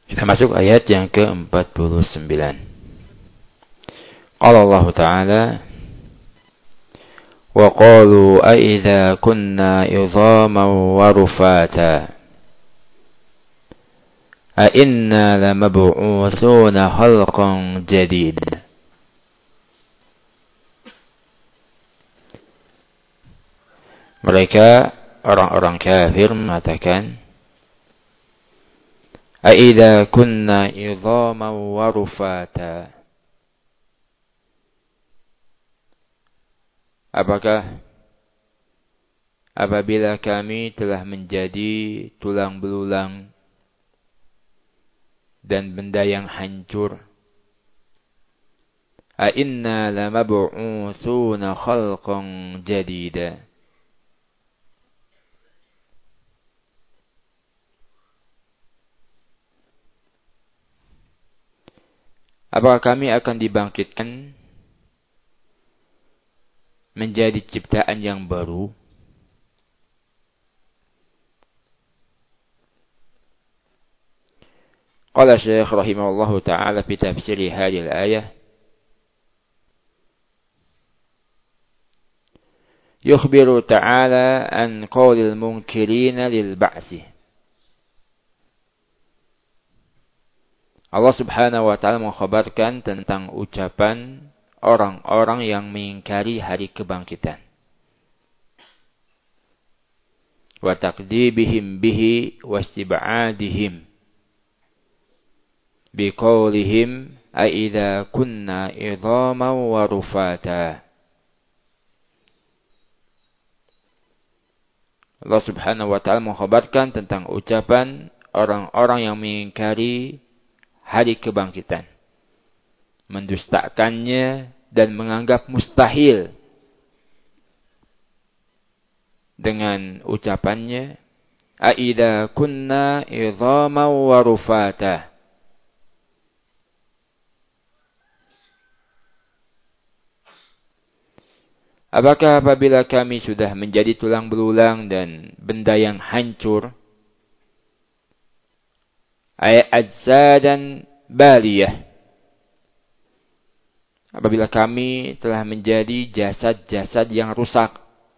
Kita masuk ayat yang ke-49. Qala Allah Ta'ala, wa qalu a idza kunna idhaman wa rufata a inna lamab'utsuna khalqan jadid. Mereka orang-orang kafir mengatakan, a idza kunna idhaman wa rufata, apakah apabila kami telah menjadi tulang belulang dan benda yang hancur, a inna lamab'utsuna khalqan jadida, apakah kami akan dibangkitkan menjadi ciptaan yang baru? Qala Syekh rahimahullahu ta'ala fi tafsir hadhihi al-ayah, yukhbiru ta'ala an qawlil munkirina lil ba'si. Allah Subhanahu wa ta'ala mengkhabarkan tentang ucapan orang-orang yang mengingkari hari kebangkitan. Wa taqdibihim bihi wa istib'adihim biqaulihim a idza kunna idhaman wa rufata. Allah Subhanahu wa ta'ala mengkhabarkan tentang ucapan orang-orang yang mengingkari hari kebangkitan, mendustakannya dan menganggap mustahil dengan ucapannya a idza kunna idhaman wa rufata, apakah apabila kami sudah menjadi tulang belulang dan benda yang hancur, ay ajsadan baliyah, apabila kami telah menjadi jasad-jasad yang rusak,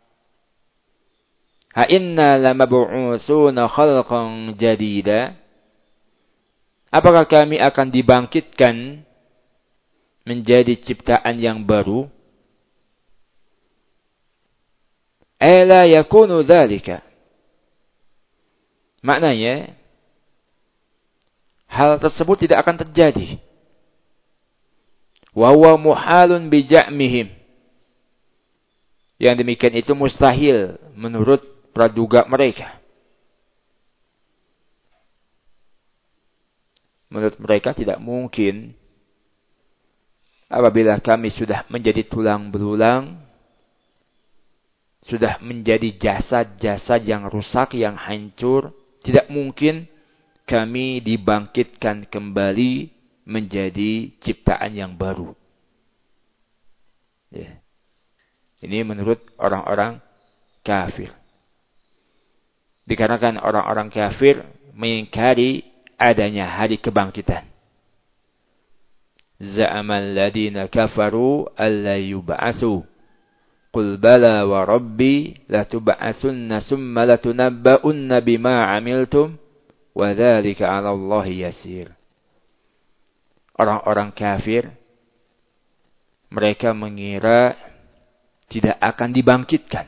ha inna lamab'utsuna khalqan jadida, apakah kami akan dibangkitkan menjadi ciptaan yang baru? Ala yakunu dzalika, maknanya hal tersebut tidak akan terjadi. Wa huwa muhalun bi ja'mihim, yang demikian itu mustahil menurut praduga mereka. Menurut mereka tidak mungkin apabila kami sudah menjadi tulang belulang, sudah menjadi jasad-jasad yang rusak, yang hancur, tidak mungkin kami dibangkitkan kembali menjadi ciptaan yang baru. Ya. Ini menurut orang-orang kafir. Dikarenakan orang-orang kafir mengingkari adanya hari kebangkitan. Za'amal ladina kafaru alla yub'atsu. Qul bala wa rabbi latub'atsunna summa latunabba'unna bima 'amiltum wa dzalika 'ala Allah yasir. Orang-orang kafir mereka mengira tidak akan dibangkitkan.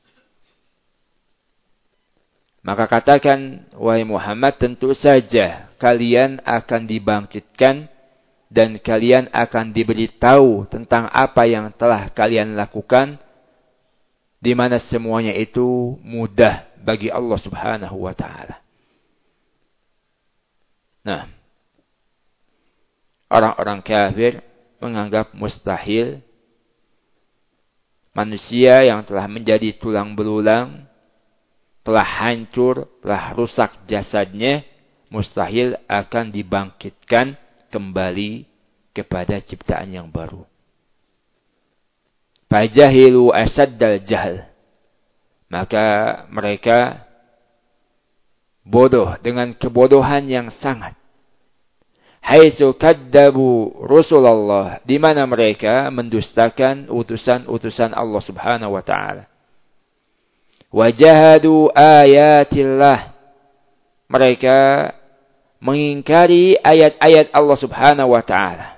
Maka katakan, wahai Muhammad, tentu saja kalian akan dibangkitkan dan kalian akan diberitahu tentang apa yang telah kalian lakukan, di mana semuanya itu mudah bagi Allah Subhanahu wa ta'ala. Nah, orang-orang kafir menganggap mustahil manusia yang telah menjadi tulang belulang, telah hancur, telah rusak jasadnya, mustahil akan dibangkitkan kembali kepada ciptaan yang baru. Fajahilu asaddal jahl, maka mereka bodoh dengan kebodohan yang sangat. haitsu kaddabu Rasulullah, di mana mereka mendustakan utusan-utusan Allah Subhanahu wa taala. Wajahadu ayatillah, mereka mengingkari ayat-ayat Allah Subhanahu wa taala.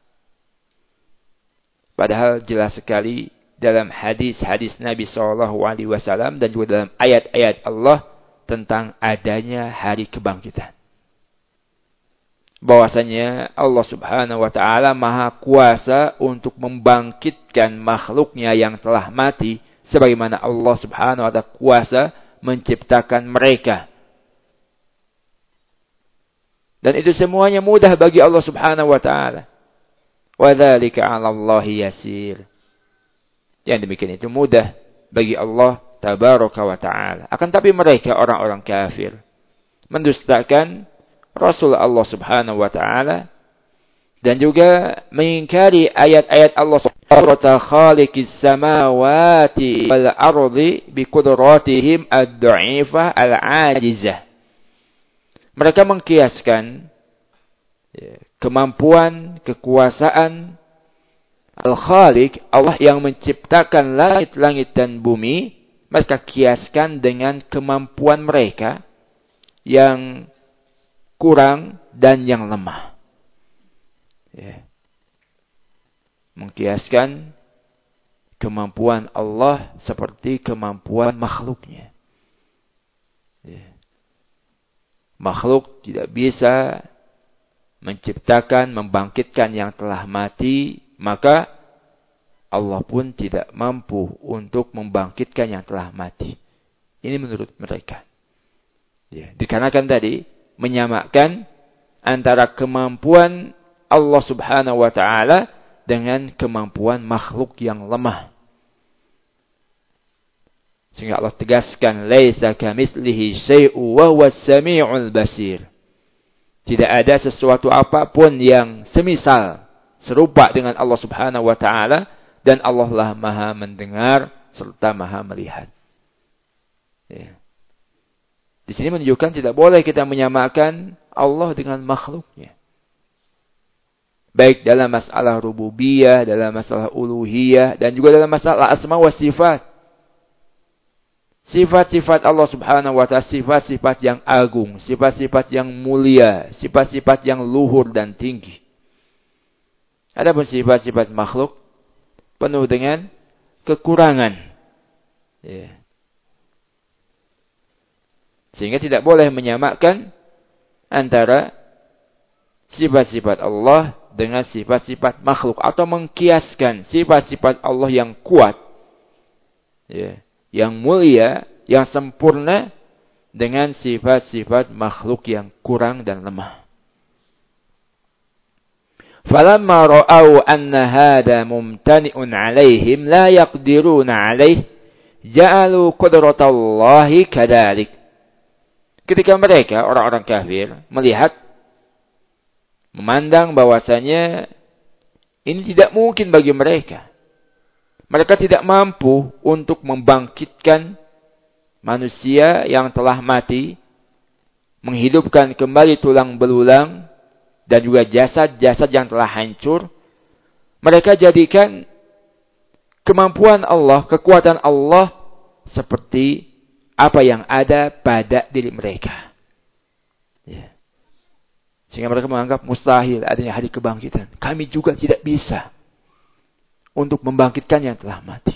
Padahal jelas sekali dalam hadis-hadis Nabi sallallahu alaihi wasallam dan juga dalam ayat-ayat Allah tentang adanya hari kebangkitan. Bahwasanya Allah Subhanahu wa taala Maha Kuasa untuk membangkitkan makhluknya yang telah mati, sebagaimana Allah Subhanahu wa taala kuasa menciptakan mereka. Dan itu semuanya mudah bagi Allah Subhanahu wa taala. Wa dzalika 'ala Allahi yasir. Yang demikian itu mudah bagi Allah tabaraka wa taala. Akan tapi mereka orang-orang kafir mendustakan Rasul Allah Subhanahu wa taala dan juga mengingkari ayat-ayat Allah Subhanahu wa ta'ala khaliqis samawati wal ardi bi qudratihim ad-dha'ifah al-'ajizah. Mereka mengkiaskan kemampuan, kekuasaan Al-Khaliq, Allah yang menciptakan langit-langit dan bumi, mereka kiaskan dengan kemampuan mereka yang kurang dan yang lemah. Mengkiaskan kemampuan Allah seperti kemampuan makhluknya. Makhluk tidak bisa menciptakan, membangkitkan yang telah mati, maka Allah pun tidak mampu untuk membangkitkan yang telah mati. Ini menurut mereka. Dikarenakan tadi menyamakan antara kemampuan Allah Subhanahu wa taala dengan kemampuan makhluk yang lemah. Sehingga Allah tegaskan, laisa kamitslihi syai'un wa huwas samii'ul basir. Tidak ada sesuatu apapun yang semisal, serupa dengan Allah Subhanahu wa taala, dan Allah lah Maha mendengar serta Maha melihat. Di sini menunjukkan tidak boleh kita menyamakan Allah dengan makhluknya. Baik dalam masalah rububiyah, dalam masalah uluhiyah, dan juga dalam masalah asma wa sifat. Sifat-sifat Allah Subhanahu wa ta'ala, sifat-sifat yang agung, sifat-sifat yang mulia, sifat-sifat yang luhur dan tinggi. Adapun sifat-sifat makhluk penuh dengan kekurangan. Sehingga tidak boleh menyamakan antara sifat-sifat Allah dengan sifat-sifat makhluk, atau mengkiaskan sifat-sifat Allah yang kuat, yang mulia, yang sempurna dengan sifat-sifat makhluk yang kurang dan lemah. Falamma ra'au anna hadha mumtani'un 'alaihim la yaqdiruna 'alaihi ja'alu qudratallahi kadzalik. Ketika mereka orang-orang kafir melihat, memandang bahwasanya ini tidak mungkin bagi mereka. Mereka tidak mampu untuk membangkitkan manusia yang telah mati, menghidupkan kembali tulang belulang, dan juga jasad-jasad yang telah hancur. Mereka jadikan kemampuan Allah, kekuatan Allah seperti apa yang ada pada diri mereka. Sehingga mereka menganggap mustahil adanya hari kebangkitan. Kami juga tidak bisa untuk membangkitkan yang telah mati.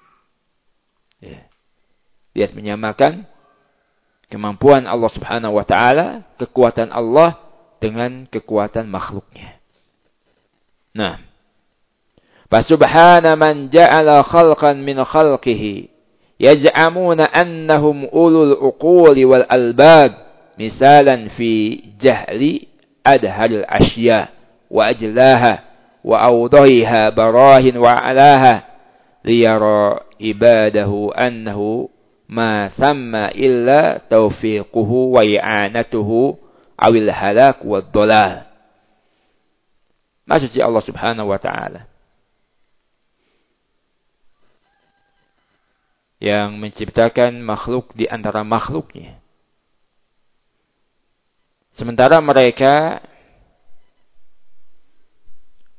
Lihat, menyamakan kemampuan Allah Subhanahu wa ta'ala, kekuatan Allah dengan kekuatan makhluknya. Nah, fasubhana man ja'ala khalqan min khalqihi yaj'amuna annahum ulul uquli wal albab, misalan fi jahli adhalil asya wa ajlaha wa awdahiha barahin wa alaha liyara ibadahu annahu ma thamma illa taufiquhu wa i'anatuhu awil halak wa dhalal. Maksudnya Allah Subhanahu wa ta'ala yang menciptakan makhluk di antara makhluknya. Sementara mereka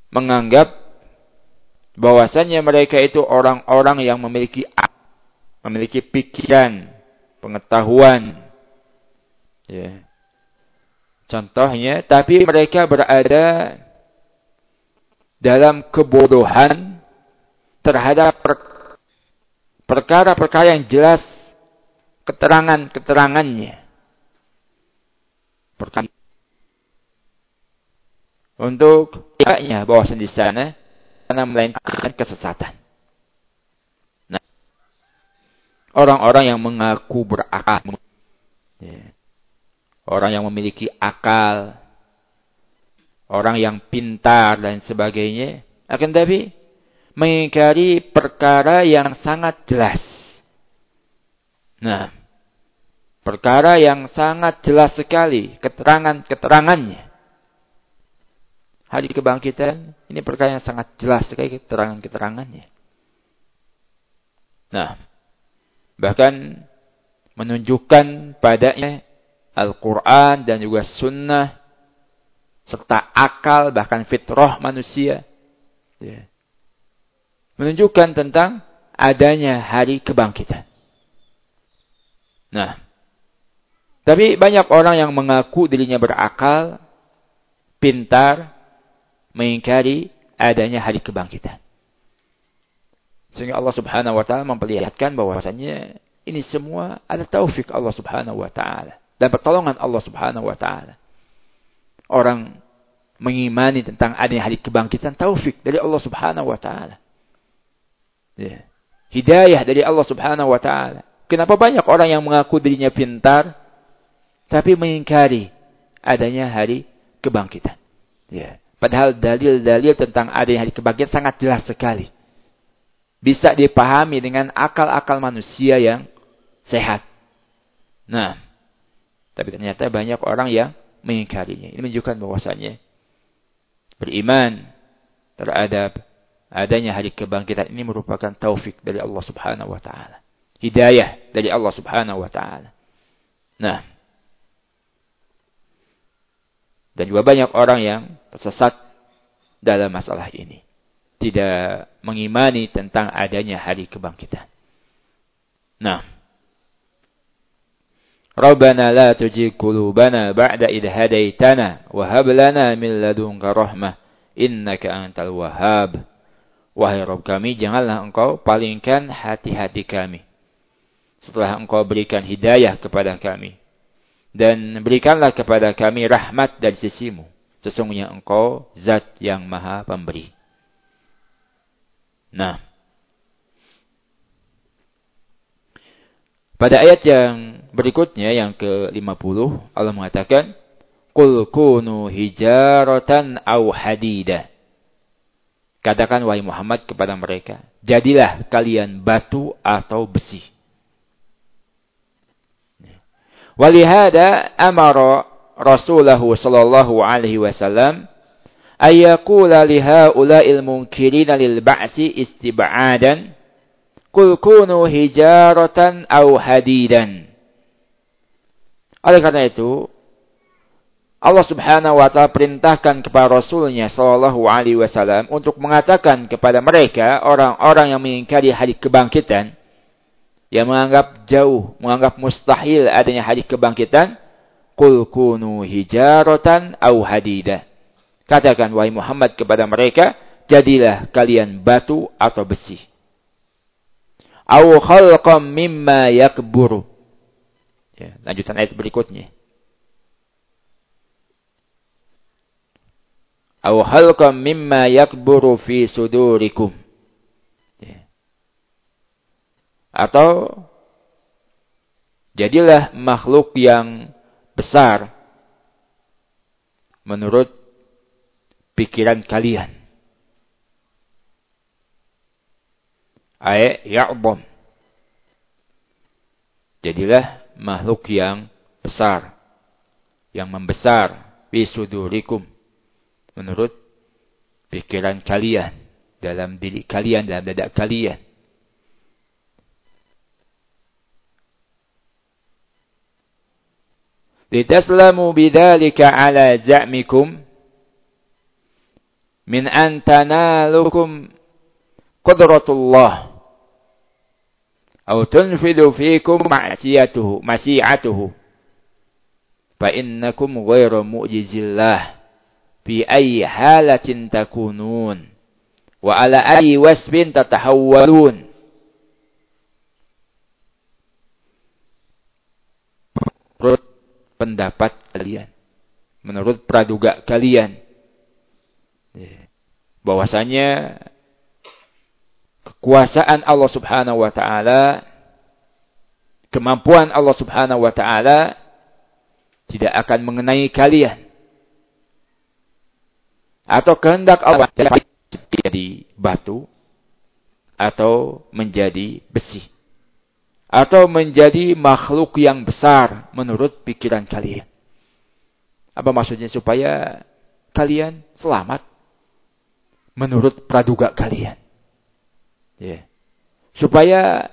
menganggap bahwasannya mereka itu orang-orang yang memiliki pikiran, pengetahuan. Ya. Contohnya, tapi mereka berada dalam kebodohan terhadap perkara-perkara yang jelas keterangan-keterangannya. Untuk tidaknya bahwasan di sana karena melainkan kesesatan. Nah, orang-orang yang mengaku berakal, ya, orang yang memiliki akal, orang yang pintar dan sebagainya, akan tapi mengingkari perkara yang sangat jelas. Nah, perkara yang sangat jelas sekali keterangan-keterangannya. Hari kebangkitan, ini perkara yang sangat jelas sekali keterangan-keterangannya. Nah, bahkan menunjukkan padanya Al-Quran dan juga sunnah, serta akal, bahkan fitrah manusia. Ya. Menunjukkan tentang adanya hari kebangkitan. Nah, tapi banyak orang yang mengaku dirinya berakal, pintar, mengingkari adanya hari kebangkitan. Sehingga Allah Subhanahu wa taala memperlihatkan bahwasannya ini semua ada taufik Allah Subhanahu wa taala dan pertolongan Allah Subhanahu wa taala. Orang mengimani tentang adanya hari kebangkitan, taufik dari Allah Subhanahu wa taala. Ya. Hidayah dari Allah Subhanahu wa taala. Kenapa banyak orang yang mengaku dirinya pintar tapi mengingkari adanya hari kebangkitan? Ya. Padahal dalil-dalil tentang adanya hari kebangkitan sangat jelas sekali. Bisa dipahami dengan akal-akal manusia yang sehat. Nah, tapi ternyata banyak orang yang mengingkarinya. Ini menunjukkan bahwasannya beriman terhadap adanya hari kebangkitan ini merupakan taufik dari Allah Subhanahu wa taala. Hidayah dari Allah Subhanahu wa taala. Nah, dan juga banyak orang yang tersesat dalam masalah ini. Tidak mengimani tentang adanya hari kebangkitan. Nah, Rabbana la tujigh qulubana ba'da idh hadaitana wa hab lana min ladunka rahmah innaka antal wahhab. Wahai Rabb kami, janganlah engkau palingkan hati-hati kami setelah engkau berikan hidayah kepada kami. Dan berikanlah kepada kami rahmat dari sisimu. Sesungguhnya engkau zat yang maha pemberi. Nah, pada ayat yang berikutnya, yang ke-50, Allah mengatakan, Qul kunu hijaratan aw hadida. Katakan wahai Muhammad kepada mereka, jadilah kalian batu atau besi. Walihada amara Rasulahu sallallahu alaihi wasallam ayyaqula lihaula'il munkirina lil ba'si istib'adan qul kunu hijaratan aw hadidan. Oleh karena itu Allah Subhanahu wa taala perintahkan kepada Rasulnya sallallahu alaihi wasallam untuk mengatakan kepada mereka orang-orang yang mengingkari hari kebangkitan, yang menganggap jauh, menganggap mustahil adanya hari kebangkitan, qul kunu hijaratan aw hadida. Katakan wahai Muhammad kepada mereka, jadilah kalian batu atau besi. Aw khalqam mimma yakburu. Ya, lanjutan ayat berikutnya. Aw khalqam mimma yakburu fi sudurikum. Atau jadilah makhluk yang besar menurut pikiran kalian. Ya'bam. Jadilah makhluk yang besar, yang membesar fi sudurikum menurut pikiran kalian, dalam diri kalian, dalam dada kalian. Litaslamu bidzalika ala za'mikum, min an tanalukum qudratullah aw tunfidu fikum masyi'atuhu fa innakum ghairu mu'jizillah fi ayyi halatin takunun wa ala ayyi wasbin tatahawwalun. Menurut pendapat kalian, menurut praduga kalian, bahwasanya kekuasaan Allah Subhanahu wa taala, kemampuan Allah Subhanahu wa taala tidak akan mengenai kalian, atau kehendak Allah menjadi batu atau menjadi besi atau menjadi makhluk yang besar menurut pikiran kalian. Apa maksudnya? Supaya kalian selamat menurut praduga kalian. Supaya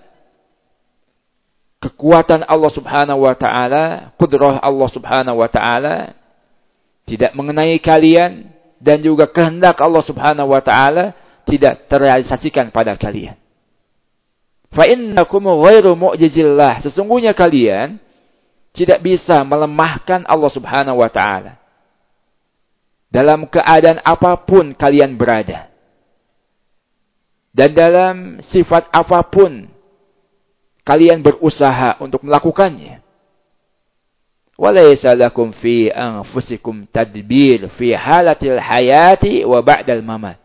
kekuatan Allah Subhanahu wa taala, kudrah Allah Subhanahu wa taala tidak mengenai kalian, dan juga kehendak Allah Subhanahu wa taala tidak terrealisasikan pada kalian. Fa innakum ghairu mu'jizillah, sesungguhnya kalian tidak bisa melemahkan Allah Subhanahu wa taala dalam keadaan apapun kalian berada, dan dalam sifat apapun kalian berusaha untuk melakukannya. Walaysa lakum fi anfusikum tadbir fi halatil hayati wa ba'dal mamat.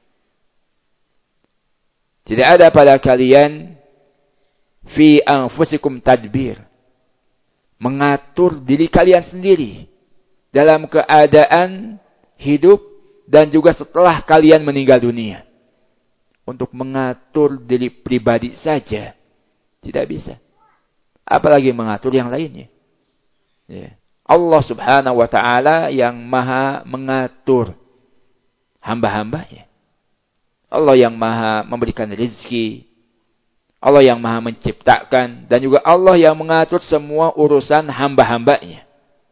Tidak ada pada kalian fi anfusikum tadbir, mengatur diri kalian sendiri dalam keadaan hidup dan juga setelah kalian meninggal dunia. Untuk mengatur diri pribadi saja tidak bisa, apalagi mengatur yang lainnya. Allah Subhanahu wa taala yang maha mengatur hamba-hambanya. Allah yang maha memberikan rezeki, Allah yang maha menciptakan, dan juga Allah yang mengatur semua urusan hamba-hambanya.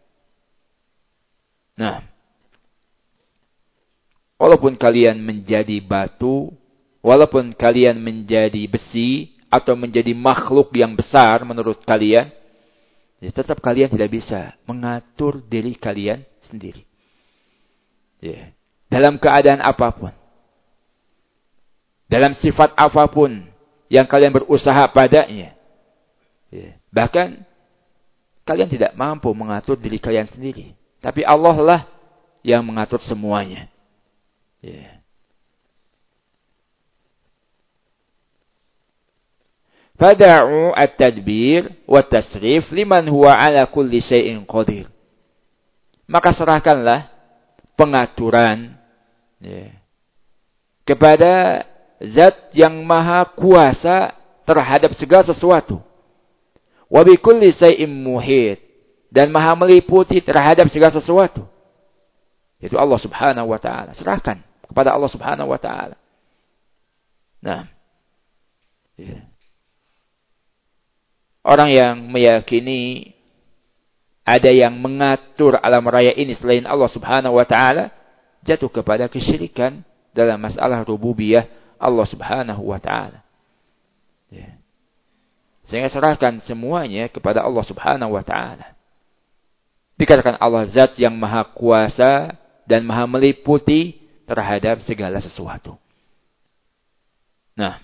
Nah, walaupun kalian menjadi batu, walaupun kalian menjadi besi, atau menjadi makhluk yang besar menurut kalian, tetap kalian tidak bisa mengatur diri kalian sendiri. Dalam keadaan apapun, dalam sifat apapun yang kalian berusaha padanya, bahkan kalian tidak mampu mengatur diri kalian sendiri, tapi Allah lah yang mengatur semuanya. Fada'u at-tadbir wa tasrif liman huwa ala kulli syai'in qadir. Maka serahkanlah pengaturan kepada Zat yang maha kuasa terhadap segala sesuatu. Wa bi kulli syai'in muhit, dan maha meliputi terhadap segala sesuatu. Itu Allah Subhanahu wa taala. Serahkan kepada Allah Subhanahu wa taala. Nah, orang yang meyakini ada yang mengatur alam raya ini selain Allah Subhanahu wa taala jatuh kepada kesyirikan dalam masalah rububiyah Allah Subhanahu wa taala. Sehingga serahkan semuanya kepada Allah Subhanahu wa taala. Dikatakan Allah zat yang maha kuasa dan maha meliputi terhadap segala sesuatu. Nah,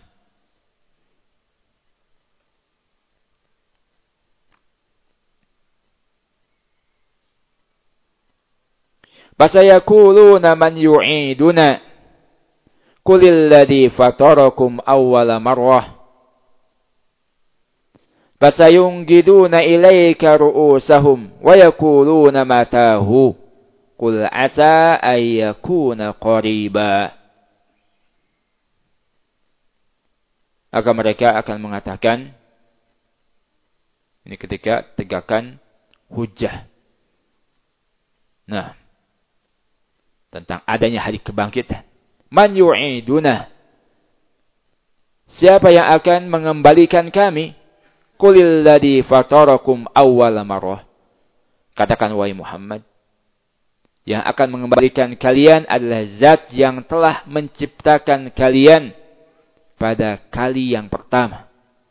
fasayakuluna man yu'iduna qulil ladzi fatarakum awwala marrah fasayungiduna ilaika ru'usahum wa yaquluna matahu qul asa ayyakuna qariba. Maka mereka akan mengatakan, ini ketika tegakkan hujjah, nah, tentang adanya hari kebangkitan, man yu'iduna, siapa yang akan mengembalikan kami? Qulil ladzi fatarakum awwala marrah, katakan wahai Muhammad, Yang akan mengembalikan kalian adalah zat yang telah menciptakan kalian pada kali yang pertama.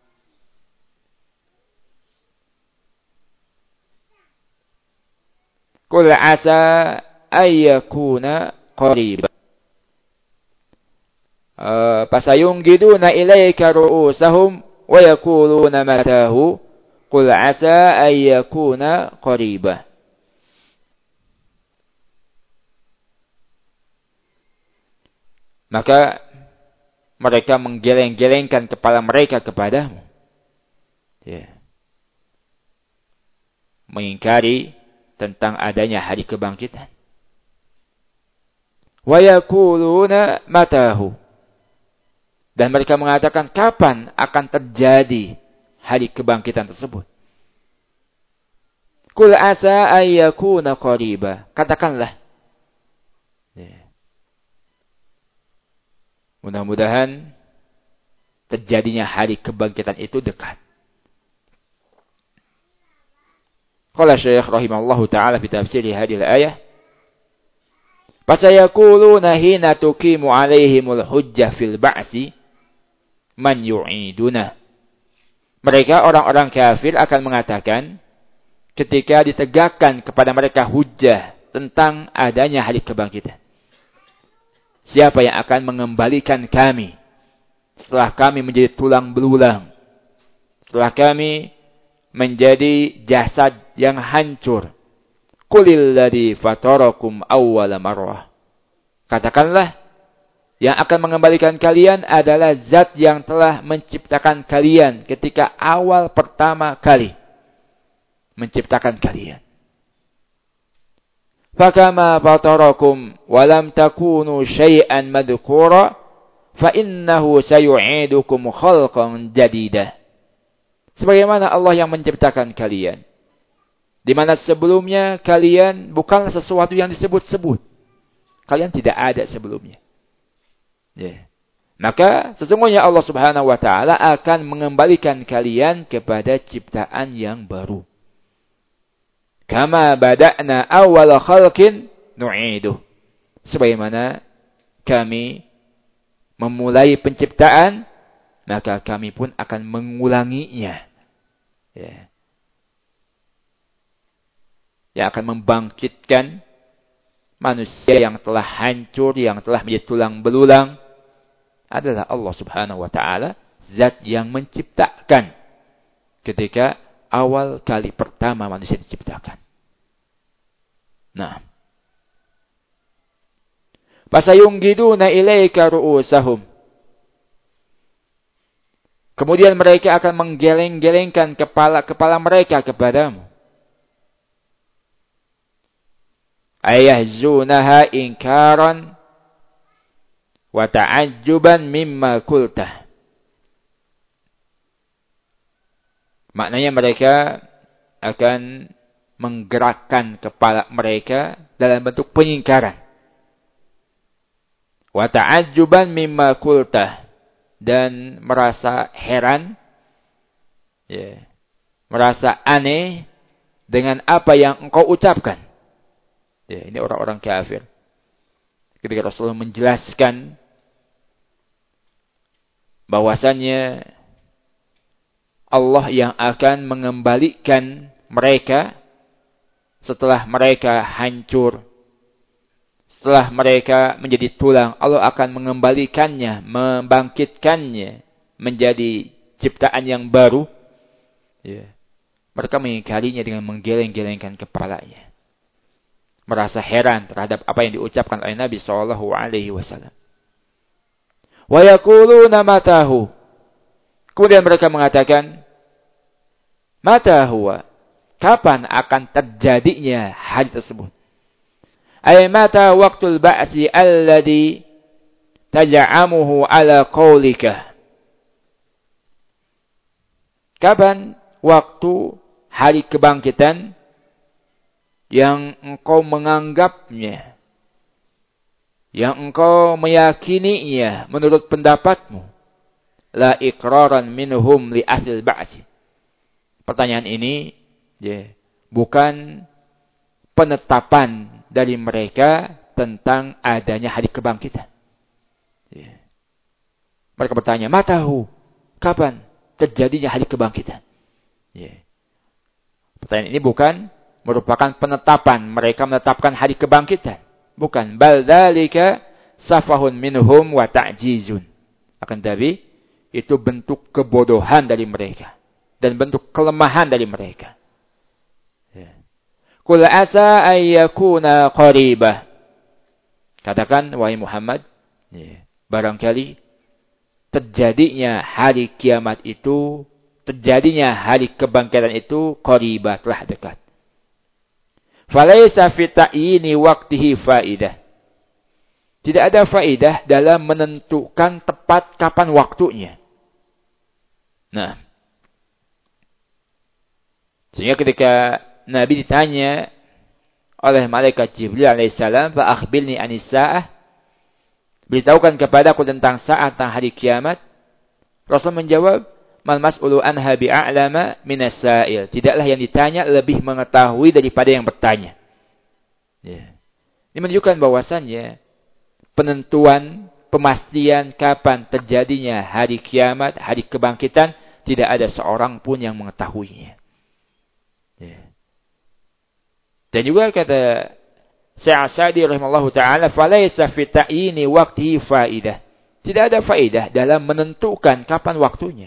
Qul asa ayyakuna qariba. Fasayungiduna ilaika ru'usahum wa yaquluna matahu. Qul asa ayyakuna qariba. Maka mereka menggeleng-gelengkan kepala mereka kepadamu. Ya. Mengingkari tentang adanya hari kebangkitan. Wa yaquluna matahu. Dan mereka mengatakan kapan akan terjadi hari kebangkitan tersebut. Qul asa ayyakuna qariba. Katakanlah. Ya. Mudah-mudahan terjadinya hari kebangkitan itu dekat. Qala Syekh rahimahullahu ta'ala fi tafsiri hadhihi al-ayah. Fasayaquluna hina tuqimu 'alaihimul hujjah fil ba'si man yu'iduna. Mereka orang-orang kafir akan mengatakan ketika ditegakkan kepada mereka hujjah tentang adanya hari kebangkitan. Siapa yang akan mengembalikan kami setelah kami menjadi tulang belulang, setelah kami menjadi jasad yang hancur? Qulil ladzi fatarakum awwala marrah. Katakanlah, yang akan mengembalikan kalian adalah zat yang telah menciptakan kalian ketika awal pertama kali menciptakan kalian. Fakama fatarakum walam takunu syai'an madhkura fa innahu sayu'idukum khalqan jadida. Sebagaimana Allah yang menciptakan kalian, di mana sebelumnya kalian bukanlah sesuatu yang disebut-sebut. Kalian tidak ada sebelumnya. Ya. Maka sesungguhnya Allah Subhanahu wa taala akan mengembalikan kalian kepada ciptaan yang baru. Kama bada'na awwala khalqin nu'iduh. Sebagaimana kami memulai penciptaan, maka kami pun akan mengulanginya. Ya. Yang akan membangkitkan manusia yang telah hancur, yang telah menjadi tulang belulang, adalah Allah Subhanahu wa taala, zat yang menciptakan ketika awal kali pertama manusia diciptakan. Nah. Fasayungiduna ilaika ru'usahum. Kemudian mereka akan menggeleng-gelengkan kepala mereka kepadamu. Ayahzunaha inkaran wa ta'ajjuban mimma qultah. Maknanya mereka akan menggerakkan kepala mereka dalam bentuk pengingkaran. Wa ta'ajjuban mimma qultah, dan merasa heran, ya, merasa aneh dengan apa yang engkau ucapkan. Ya, ini orang-orang kafir. Ketika Rasulullah menjelaskan bahwasannya Allah yang akan mengembalikan mereka setelah mereka hancur, setelah mereka menjadi tulang, Allah akan mengembalikannya, membangkitkannya menjadi ciptaan yang baru. Ya. Mereka mengingkarinya dengan menggeleng-gelengkan kepalanya, merasa heran terhadap apa yang diucapkan oleh Nabi SAW. Wa yaquluna matahu. Kemudian mereka mengatakan, mata huwa, kapan akan terjadinya hari tersebut? Ay mata waqtul ba'si alladhi taj'amuhu ala qawlika. Kapan waktu hari kebangkitan yang engkau menganggapnya, yang engkau meyakininya menurut pendapatmu, la iqraran minhum li aslil ba'si. Pertanyaan ini bukan penetapan dari mereka tentang adanya hari kebangkitan. Ya. Mereka bertanya, matahu, kapan terjadinya hari kebangkitan? Ya. Pertanyaan ini bukan merupakan penetapan. Mereka menetapkan hari kebangkitan. Bukan. Bal dzalika safahun minhum wa ta'jizun. Akan tapi, itu bentuk kebodohan dari mereka. Dan bentuk kelemahan dari mereka. Ya. Qul asa ayyakuna qaribah. Katakan, wahai Muhammad, ya, barangkali terjadinya hari kiamat itu, terjadinya hari kebangkitan itu, qaribah, telah dekat. Falaysa fi ta'yini waqtihi faidah. Tidak ada faidah dalam menentukan tepat kapan waktunya. Nah, sehingga ketika Nabi ditanya oleh malaikat Jibril alaihissalam, fa akhbirni anis sa'ah, beritahukan kepadaku tentang saat, tentang hari kiamat. Rasul menjawab, mal mas'ulu anha bi'a'lama minas sa'il. Tidaklah yang ditanya lebih mengetahui daripada yang bertanya. Ya. Ini menunjukkan bahwasannya penentuan, pemastian kapan terjadinya hari kiamat, hari kebangkitan, tidak ada seorang pun yang mengetahuinya. Ya. Dan juga kata Syekh Sa'di rahimahullahu ta'ala, falaysa fi ta'yini waqtihi faidah. Tidak ada faidah dalam menentukan kapan waktunya.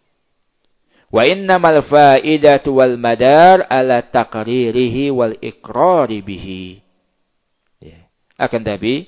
Wa innamal faidatu wal madar ala taqririhi wal iqrari bihi. Ya. Akan tapi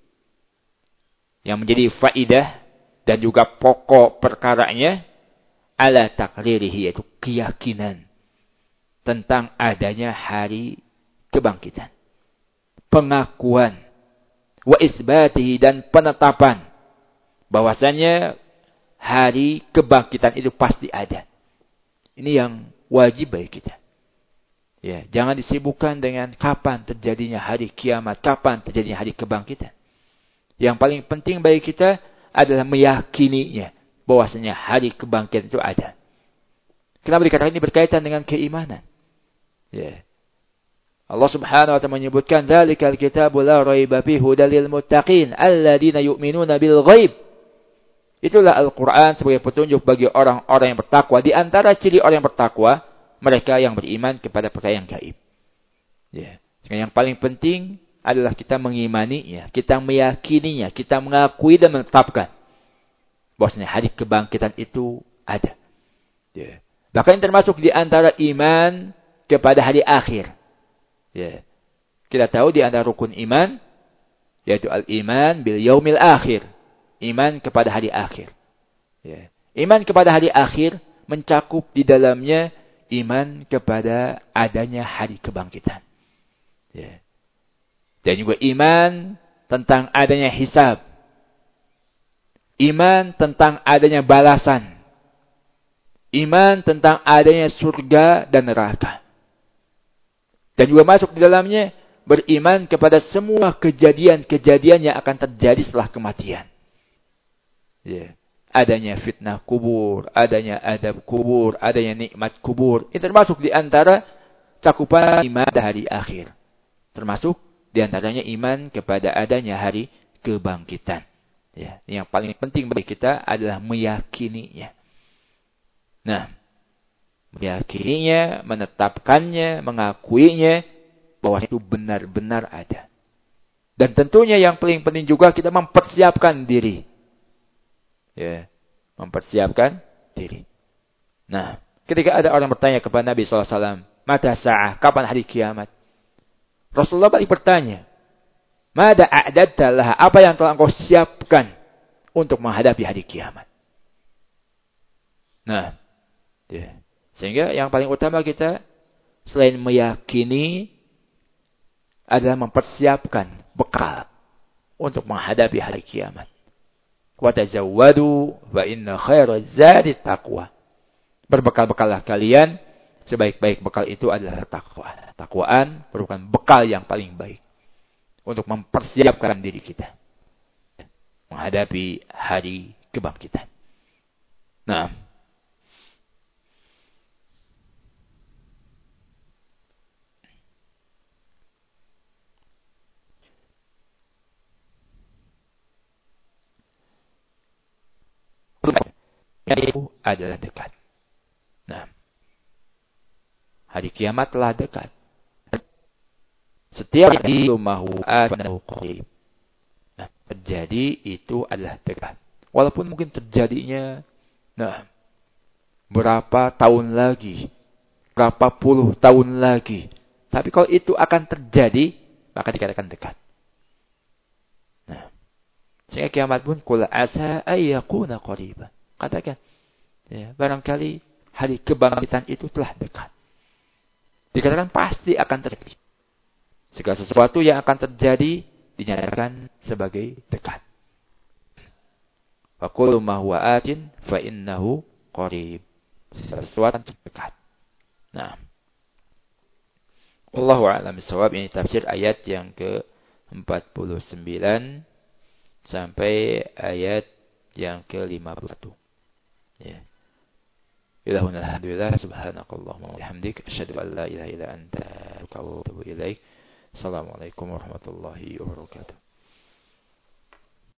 yang menjadi faidah dan juga pokok perkaranya ala taqririhi, yaitu keyakinan tentang adanya hari kebangkitan. Pengakuan wa isbatihi, dan penetapan bahwasanya hari kebangkitan itu pasti ada. Ini yang wajib bagi kita. Ya, jangan disibukkan dengan kapan terjadinya hari kiamat, kapan terjadinya hari kebangkitan. Yang paling penting bagi kita adalah meyakininya bahwasanya hari kebangkitan itu ada. Kenapa dikatakan ini berkaitan dengan keimanan? Ya. Allah Subhanahu wa ta'ala menyebutkan, "Dzalikal kitabu la raiba fihi hudal lil muttaqin alladzina yu'minuna bil ghaib." Itulah Al-Qur'an sebagai petunjuk bagi orang-orang yang bertakwa. Di antara ciri orang yang bertakwa, mereka yang beriman kepada perkara yang gaib. Ya. Yang paling penting adalah kita mengimaninya, kita meyakininya, kita mengakui dan menetapkan bahwasanya hari kebangkitan itu ada. Ya. Bahkan termasuk di antara iman kepada hari akhir. Ya. Kita tahu di antara rukun iman yaitu al-iman bil yaumil akhir. Iman kepada hari akhir. Ya. Iman kepada hari akhir mencakup di dalamnya iman kepada adanya hari kebangkitan. Ya. Dan juga iman tentang adanya hisab. Iman tentang adanya balasan. Iman tentang adanya surga dan neraka. Dan juga masuk di dalamnya beriman kepada semua kejadian-kejadian yang akan terjadi setelah kematian. Ya. Adanya fitnah kubur, adanya adab kubur, adanya nikmat kubur. Ini termasuk di antara cakupan iman hari akhir. Termasuk di antaranya iman kepada adanya hari kebangkitan. Ya. Yang paling penting bagi kita adalah meyakininya. Nah, meyakininya, menetapkannya, mengakuinya bahwa itu benar-benar ada. Dan tentunya yang paling penting juga kita mempersiapkan diri. Ya, mempersiapkan diri. Nah, ketika ada orang bertanya kepada Nabi SAW, mata sa'ah, kapan hari kiamat? Rasulullah balik bertanya, mada a'dadta laha, apa yang telah engkau siapkan untuk menghadapi hari kiamat? Nah, ya. Sehingga yang paling utama kita selain meyakini adalah mempersiapkan bekal untuk menghadapi hari kiamat. Wa tazawwadu fa inna khairaz zadi taqwa. Berbekal-bekallah kalian, sebaik-baik bekal itu adalah takwa. Takwaan merupakan bekal yang paling baik untuk mempersiapkan diri kita menghadapi hari kebangkitan. Nah, itu adalah dekat. Nah, hari kiamat telah dekat. Setiap hari terjadi itu adalah dekat. Walaupun mungkin terjadinya berapa tahun lagi, berapa puluh tahun lagi. Tapi kalau itu akan terjadi, maka dikatakan dekat. Nah, sehingga kiamat pun qul asa ayyakuna qariban. Katakan, ya, barangkali hari kebangkitan itu telah dekat. Dikatakan pasti akan terjadi. Segala sesuatu yang akan terjadi dinyatakan sebagai dekat. Wa kullu ma huwa atin fa innahu qarib. Sesuatu dekat. Nah, Allahu a'lam bishawab. Ini tafsir ayat yang ke-49 sampai ayat yang ke-51. Ya. Alhamdulillah subhanakallahumma wa bihamdik asyhadu an la ilaha illa anta astaghfiruka wa atubu ilaik. Assalamualaikum warahmatullahi wabarakatuh.